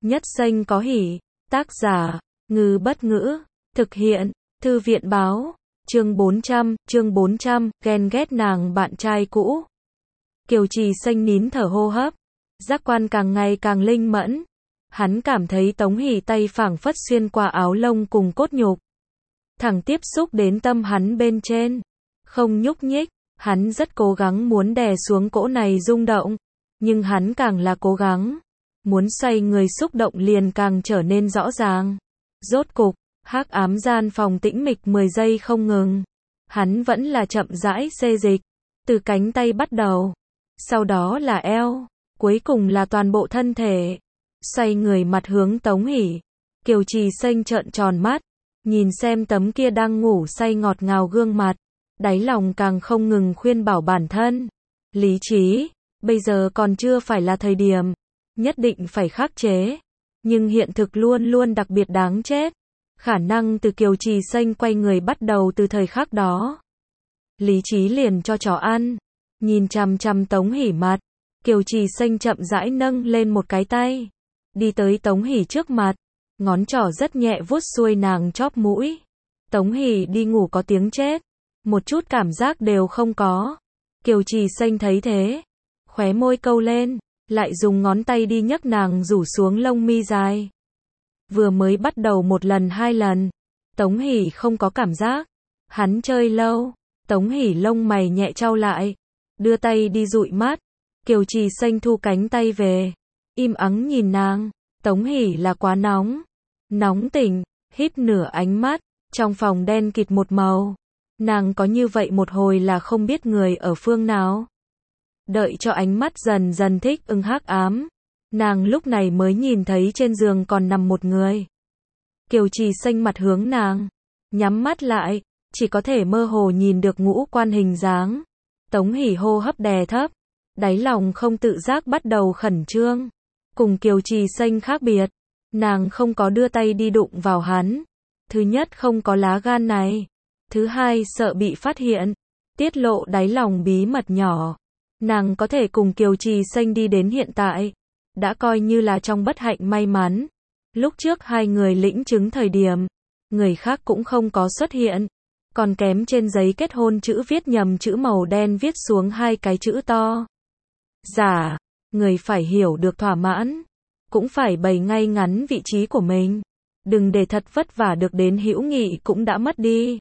Nhất xanh có hỉ. Tác giả, Ngư Bất Ngữ. Thực hiện, Thư viện báo. Chương 400, ghen ghét nàng bạn trai cũ. Kiều Trì Xanh nín thở hô hấp. Giác quan càng ngày càng linh mẫn. Hắn cảm thấy Tống Hỷ tay phảng phất xuyên qua áo lông cùng cốt nhục. Thẳng tiếp xúc đến tâm hắn bên trên. Không nhúc nhích, hắn rất cố gắng muốn đè xuống cỗ này rung động. Nhưng hắn càng là cố gắng. Muốn xoay người xúc động liền càng trở nên rõ ràng. Rốt cục, hắc ám gian phòng tĩnh mịch 10 giây không ngừng. Hắn vẫn là chậm rãi xê dịch. Từ cánh tay bắt đầu. Sau đó là eo. Cuối cùng là toàn bộ thân thể. Xoay người mặt hướng Tống Hỷ. Kiều Trì Xanh trợn tròn mắt. Nhìn xem tấm kia đang ngủ say ngọt ngào gương mặt. Đáy lòng càng không ngừng khuyên bảo bản thân. Lý trí, bây giờ còn chưa phải là thời điểm. Nhất định phải khắc chế. Nhưng hiện thực luôn luôn đặc biệt đáng chết. Khả năng từ Kiều Trì Xanh quay người bắt đầu từ thời khắc đó. Lý trí liền cho chó ăn. Nhìn chằm chằm Tống Hỷ mặt. Kiều Trì Xanh chậm rãi nâng lên một cái tay. Đi tới Tống Hỷ trước mặt. Ngón trỏ rất nhẹ vuốt xuôi nàng chóp mũi. Tống Hỷ đi ngủ có tiếng chết. Một chút cảm giác đều không có. Kiều Trì Xanh thấy thế. Khóe môi câu lên. Lại dùng ngón tay đi nhấc nàng rủ xuống lông mi dài. Vừa mới bắt đầu một lần hai lần. Tống Hỷ không có cảm giác. Hắn chơi lâu. Tống Hỷ lông mày nhẹ chau lại. Đưa tay đi dụi mắt. Kiều Trì Xanh thu cánh tay về. Im ắng nhìn nàng. Tống Hỷ là quá nóng. Nóng tỉnh. Híp nửa ánh mắt. Trong phòng đen kịt một màu. Nàng có như vậy một hồi là không biết người ở phương nào. Đợi cho ánh mắt dần dần thích ứng hắc ám. Nàng lúc này mới nhìn thấy trên giường còn nằm một người. Kiều Trì Xanh mặt hướng nàng. Nhắm mắt lại. Chỉ có thể mơ hồ nhìn được ngũ quan hình dáng. Tống Hỷ hô hấp đè thấp. Đáy lòng không tự giác bắt đầu khẩn trương. Cùng Kiều Trì Xanh khác biệt. Nàng không có đưa tay đi đụng vào hắn. Thứ nhất không có lá gan này. Thứ hai sợ bị phát hiện. Tiết lộ đáy lòng bí mật nhỏ. Nàng có thể cùng Kiều Trì Xanh đi đến hiện tại. Đã coi như là trong bất hạnh may mắn. Lúc trước hai người lĩnh chứng thời điểm. Người khác cũng không có xuất hiện. Còn kém trên giấy kết hôn chữ viết nhầm chữ màu đen viết xuống hai cái chữ to. Giả, người phải hiểu được thỏa mãn. Cũng phải bày ngay ngắn vị trí của mình. Đừng để thật vất vả được đến hữu nghị cũng đã mất đi.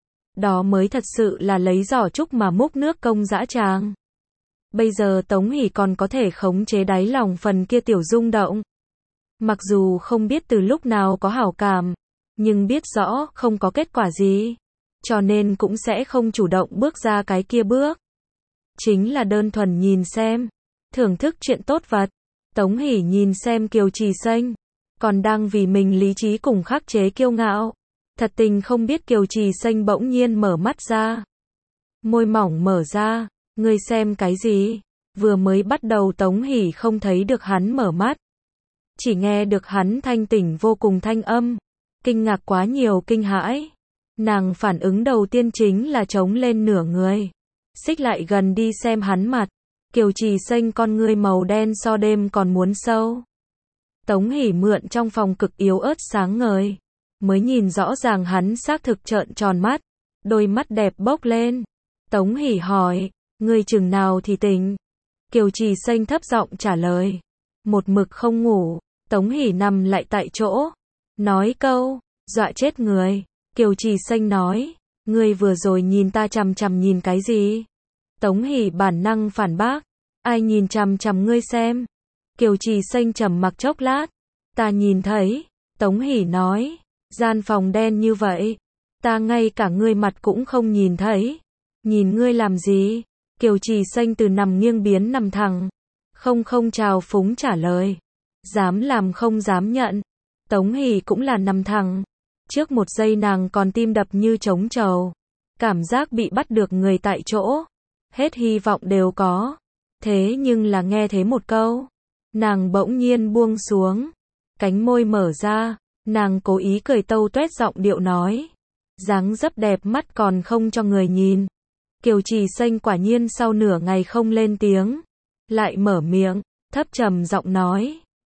Đó mới thật sự là lấy giỏ trúc mà múc nước công dã tràng. Bây giờ Tống Hỷ còn có thể khống chế đáy lòng phần kia tiểu rung động. Mặc dù không biết từ lúc nào có hảo cảm, nhưng biết rõ không có kết quả gì. Cho nên cũng sẽ không chủ động bước ra cái kia bước. Chính là đơn thuần nhìn xem. Thưởng thức chuyện tốt vật. Tống Hỷ nhìn xem Kiều Trì Xanh. Còn đang vì mình lý trí cùng khắc chế kiêu ngạo. Thật tình không biết Kiều Trì Xanh bỗng nhiên mở mắt ra. Môi mỏng mở ra. Ngươi xem cái gì? Vừa mới bắt đầu Tống Hỷ không thấy được hắn mở mắt. Chỉ nghe được hắn thanh tỉnh vô cùng thanh âm. Kinh ngạc quá nhiều kinh hãi. Nàng phản ứng đầu tiên chính là chống lên nửa người. Xích lại gần đi xem hắn mặt. Kiều Trì Xanh con ngươi màu đen so đêm còn muốn sâu. Tống Hỷ mượn trong phòng cực yếu ớt sáng ngời. Mới nhìn rõ ràng hắn xác thực trợn tròn mắt. Đôi mắt đẹp bốc lên. Tống Hỷ hỏi. Ngươi chừng nào thì tỉnh? Kiều Trì Xanh thấp giọng trả lời. Một mực không ngủ. Tống Hỷ nằm lại tại chỗ. Nói câu. Dọa chết người. Kiều Trì Xanh nói. Ngươi vừa rồi nhìn ta chằm chằm nhìn cái gì? Tống Hỷ bản năng phản bác. Ai nhìn chằm chằm ngươi xem? Kiều Trì Xanh trầm mặc chốc lát. Ta nhìn thấy. Tống Hỷ nói. Gian phòng đen như vậy. Ta ngay cả ngươi mặt cũng không nhìn thấy. Nhìn ngươi làm gì? Kiều Trì Xanh từ nằm nghiêng biến nằm thẳng. Không trào phúng trả lời. Dám làm không dám nhận. Tống Hỷ cũng là nằm thẳng. Trước một giây nàng còn tim đập như trống trầu. Cảm giác bị bắt được người tại chỗ. Hết hy vọng đều có. Thế nhưng là nghe thế một câu. Nàng bỗng nhiên buông xuống. Cánh môi mở ra. Nàng cố ý cười tâu tuét giọng điệu nói. Dáng dấp đẹp mắt còn không cho người nhìn. Kiều Trì Xanh quả nhiên sau nửa ngày không lên tiếng. Lại mở miệng. Thấp trầm giọng nói.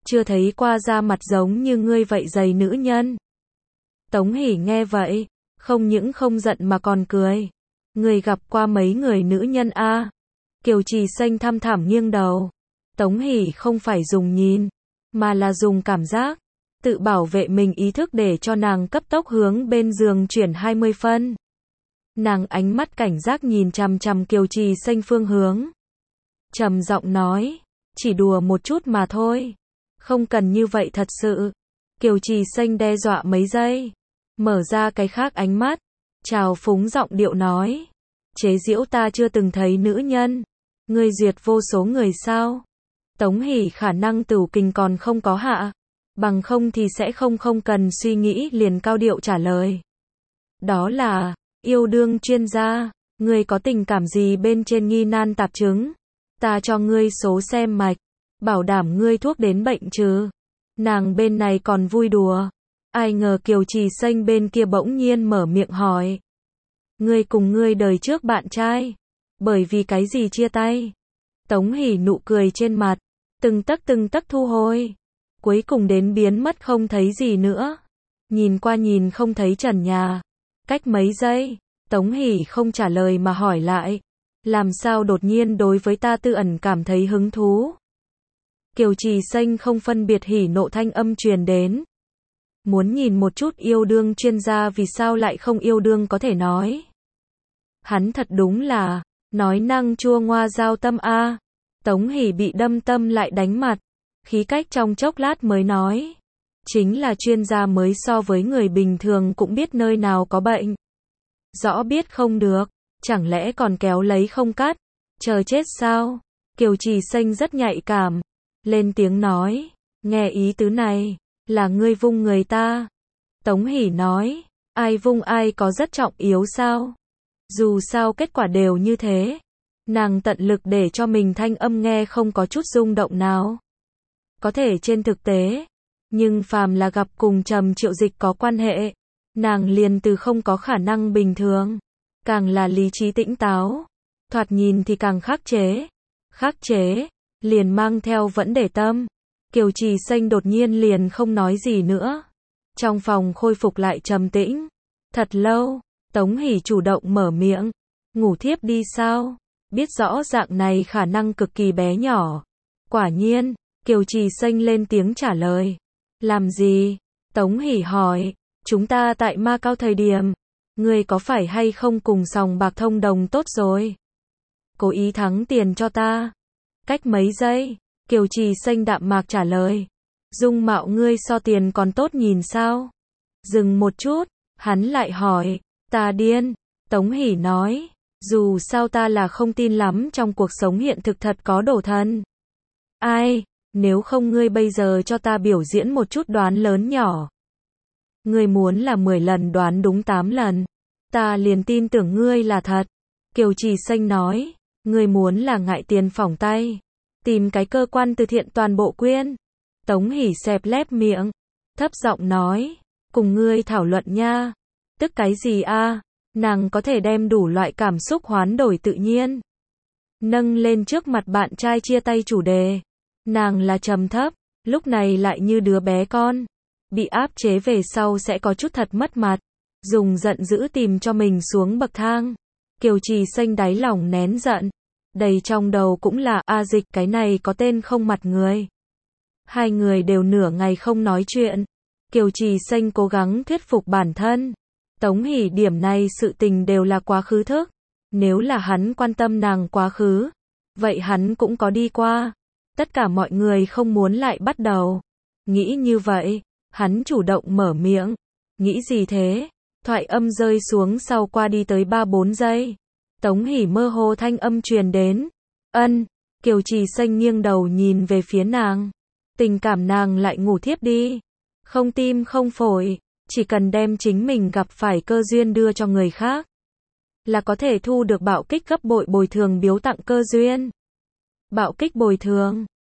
chưa thấy qua da mặt giống như ngươi vậy dày nữ nhân. Tống Hỷ nghe vậy, không những không giận mà còn cười. Ngươi gặp qua mấy người nữ nhân a? Kiều Trì Xanh thăm thẳm nghiêng đầu. Tống Hỷ không phải dùng nhìn, mà là dùng cảm giác, tự bảo vệ mình ý thức để cho nàng cấp tốc hướng bên giường chuyển 20 phân. Nàng ánh mắt cảnh giác nhìn chằm chằm Kiều Trì Xanh phương hướng. Trầm giọng nói, chỉ đùa một chút mà thôi. Không cần như vậy thật sự. Kiều Trì Xanh đe dọa mấy giây. Mở ra cái khác ánh mắt. Trào phúng giọng điệu nói. Chế giễu ta chưa từng thấy nữ nhân. Ngươi duyệt vô số người sao? Tống Hỷ khả năng tửu kình còn không có hạ. Bằng không thì sẽ không cần suy nghĩ liền cao điệu trả lời. Đó là, yêu đương chuyên gia. Ngươi có tình cảm gì bên trên nghi nan tạp chứng? Ta cho ngươi số xem mạch. Bảo đảm ngươi thuốc đến bệnh chứ. Nàng bên này còn vui đùa. Ai ngờ Kiều Trì Xanh bên kia bỗng nhiên mở miệng hỏi. Ngươi cùng ngươi đời trước bạn trai. Bởi vì cái gì chia tay? Tống Hỷ nụ cười trên mặt. Từng tấc thu hồi. Cuối cùng đến biến mất không thấy gì nữa. Nhìn qua nhìn không thấy trần nhà. Cách mấy giây, Tống Hỷ không trả lời mà hỏi lại. Làm sao đột nhiên đối với ta tư ẩn cảm thấy hứng thú? Kiều Trì Xanh không phân biệt hỉ nộ thanh âm truyền đến. Muốn nhìn một chút yêu đương chuyên gia vì sao lại không yêu đương có thể nói. Hắn thật đúng là, nói năng chua ngoa giao tâm a. Tống Hỷ bị đâm tâm lại đánh mặt. Khí cách trong chốc lát mới nói. Chính là chuyên gia mới so với người bình thường cũng biết nơi nào có bệnh. Rõ biết không được, chẳng lẽ còn kéo lấy không cắt, chờ chết sao? Kiều Trì Xanh rất nhạy cảm, lên tiếng nói, nghe ý tứ này, là ngươi vung người ta. Tống Hỷ nói, ai vung ai có rất trọng yếu sao? Dù sao kết quả đều như thế. Nàng tận lực để cho mình thanh âm nghe không có chút rung động nào. Có thể trên thực tế, nhưng phàm là gặp cùng Trầm Triệu Dịch có quan hệ, nàng liền từ không có khả năng bình thường, càng là lý trí tĩnh táo, thoạt nhìn thì càng khắc chế, liền mang theo vẫn để tâm. Kiều Trì Xanh đột nhiên liền không nói gì nữa. Trong phòng khôi phục lại trầm tĩnh. Thật lâu, Tống Hỷ chủ động mở miệng, ngủ thiếp đi sao? Biết rõ dạng này khả năng cực kỳ bé nhỏ. Quả nhiên, Kiều Trì Xanh lên tiếng trả lời. Làm gì? Tống Hỷ hỏi, chúng ta tại Ma Cao thời điểm, ngươi có phải hay không cùng sòng bạc thông đồng tốt rồi? Cố ý thắng tiền cho ta. Cách mấy giây, Kiều Trì Xanh đạm mạc trả lời. Dung mạo ngươi so tiền còn tốt nhìn sao? Dừng một chút, hắn lại hỏi, ta điên. Tống Hỷ nói, dù sao ta là không tin lắm trong cuộc sống hiện thực thật có đổ thần. Ai, nếu không ngươi bây giờ cho ta biểu diễn một chút đoán lớn nhỏ. Ngươi muốn là 10 lần đoán đúng 8 lần. Ta liền tin tưởng ngươi là thật. Kiều Trì Xanh nói, ngươi muốn là ngại tiền phỏng tay. Tìm cái cơ quan từ thiện toàn bộ quyên. Tống Hỷ xẹp lép miệng. Thấp giọng nói, cùng ngươi thảo luận nha. Tức cái gì a? Nàng có thể đem đủ loại cảm xúc hoán đổi tự nhiên. Nâng lên trước mặt bạn trai chia tay chủ đề. Nàng là trầm thấp, lúc này lại như đứa bé con. Bị áp chế về sau sẽ có chút thật mất mặt. Dùng giận dữ tìm cho mình xuống bậc thang. Kiều Trì Xanh đáy lòng nén giận. Đầy trong đầu cũng là a dịch cái này có tên không mặt người. Hai người đều nửa ngày không nói chuyện. Kiều Trì Xanh cố gắng thuyết phục bản thân. Tống Hỷ điểm này sự tình đều là quá khứ thức. Nếu là hắn quan tâm nàng quá khứ, vậy hắn cũng có đi qua. Tất cả mọi người không muốn lại bắt đầu. Nghĩ như vậy, hắn chủ động mở miệng. Nghĩ gì thế? Thoại âm rơi xuống sau qua đi tới 3-4 giây. Tống Hỷ mơ hồ thanh âm truyền đến. Ân, Kiều Trì Xanh nghiêng đầu nhìn về phía nàng. Tình cảm nàng lại ngủ thiếp đi. Không tim không phổi, chỉ cần đem chính mình gặp phải cơ duyên đưa cho người khác, là có thể thu được bạo kích gấp bội bồi thường biếu tặng cơ duyên. Bạo kích bồi thường.